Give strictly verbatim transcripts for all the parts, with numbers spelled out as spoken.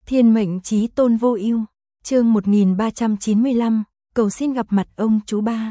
Thiên mệnh chí tôn vô ưu, chương một nghìn ba trăm chín mươi lăm, cầu xin gặp mặt ông chú ba.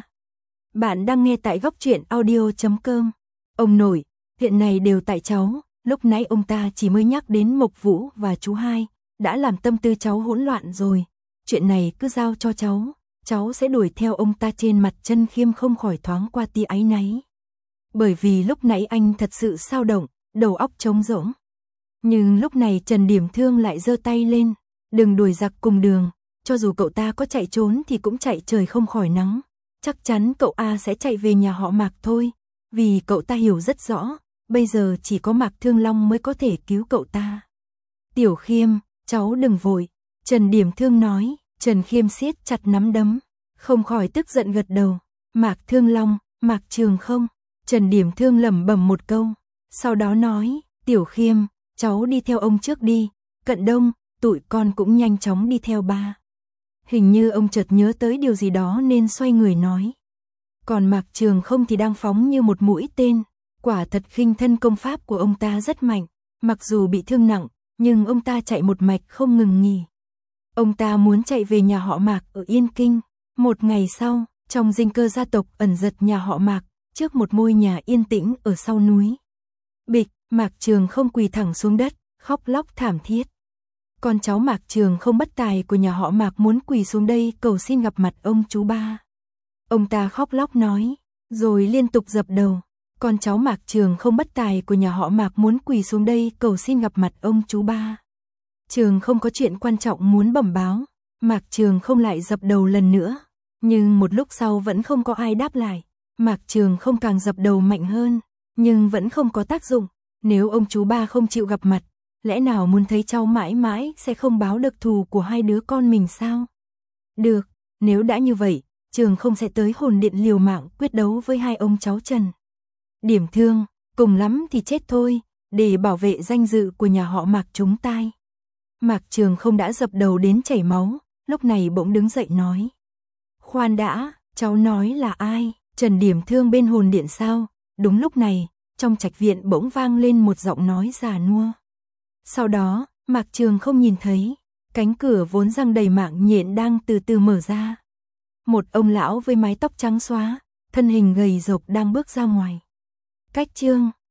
Bạn đang nghe tại góc truyện audio chấm com. Ông nội, hiện này đều tại cháu, lúc nãy ông ta chỉ mới nhắc đến Mộc Vũ và chú hai, đã làm tâm tư cháu hỗn loạn rồi. Chuyện này cứ giao cho cháu, cháu sẽ đuổi theo ông ta. Trên mặt Chân Khiêm không khỏi thoáng qua tia áy náy. Bởi vì lúc nãy anh thật sự xao động, đầu óc trống rỗng. Nhưng lúc này Trần Điểm Thương lại giơ tay lên, đừng đuổi giặc cùng đường, cho dù cậu ta có chạy trốn thì cũng chạy trời không khỏi nắng. Chắc chắn cậu A sẽ chạy về nhà họ Mạc thôi, vì cậu ta hiểu rất rõ, bây giờ chỉ có Mạc Thương Long mới có thể cứu cậu ta. Tiểu Khiêm, cháu đừng vội, Trần Điểm Thương nói. Trần Khiêm siết chặt nắm đấm, không khỏi tức giận gật đầu. Mạc Thương Long, Mạc Trường không? Trần Điểm Thương lẩm bẩm một câu, sau đó nói, Tiểu Khiêm, cháu đi theo ông trước đi, Cận Đông, tụi con cũng nhanh chóng đi theo ba. Hình như ông chợt nhớ tới điều gì đó nên xoay người nói. Còn Mạc Trường không thì đang phóng như một mũi tên, quả thật khinh thân công pháp của ông ta rất mạnh, mặc dù bị thương nặng, nhưng ông ta chạy một mạch không ngừng nghỉ. Ông ta muốn chạy về nhà họ Mạc ở Yên Kinh. Một ngày sau, trong dinh cơ gia tộc ẩn giật nhà họ Mạc, trước một ngôi nhà yên tĩnh ở sau núi. Bịch, Mạc Trường không quỳ thẳng xuống đất, khóc lóc thảm thiết. Con cháu Mạc Trường không bất tài của nhà họ Mạc muốn quỳ xuống đây cầu xin gặp mặt ông chú ba. Ông ta khóc lóc nói, rồi liên tục dập đầu. Con cháu Mạc Trường không bất tài của nhà họ Mạc muốn quỳ xuống đây cầu xin gặp mặt ông chú ba. Trường không có chuyện quan trọng muốn bẩm báo, Mạc Trường không lại dập đầu lần nữa, nhưng một lúc sau vẫn không có ai đáp lại. Mạc Trường không càng dập đầu mạnh hơn, nhưng vẫn không có tác dụng. Nếu ông chú ba không chịu gặp mặt, lẽ nào muốn thấy cháu mãi mãi sẽ không báo được thù của hai đứa con mình sao? Được, nếu đã như vậy, Trường không sẽ tới hồn điện liều mạng quyết đấu với hai ông cháu Trần Điểm Thương, cùng lắm thì chết thôi, để bảo vệ danh dự của nhà họ Mạc chúng tai. Mạc Trường không đã dập đầu đến chảy máu, lúc này bỗng đứng dậy nói. Khoan đã, cháu nói là ai? Trần Điểm Thương bên hồn điện sao? Đúng lúc này, trong trạch viện bỗng vang lên một giọng nói già nua. Sau đó, Mạc Trường không nhìn thấy, cánh cửa vốn răng đầy mạng nhện đang từ từ mở ra. Một ông lão với mái tóc trắng xóa, thân hình gầy rộc đang bước ra ngoài. Cách chương,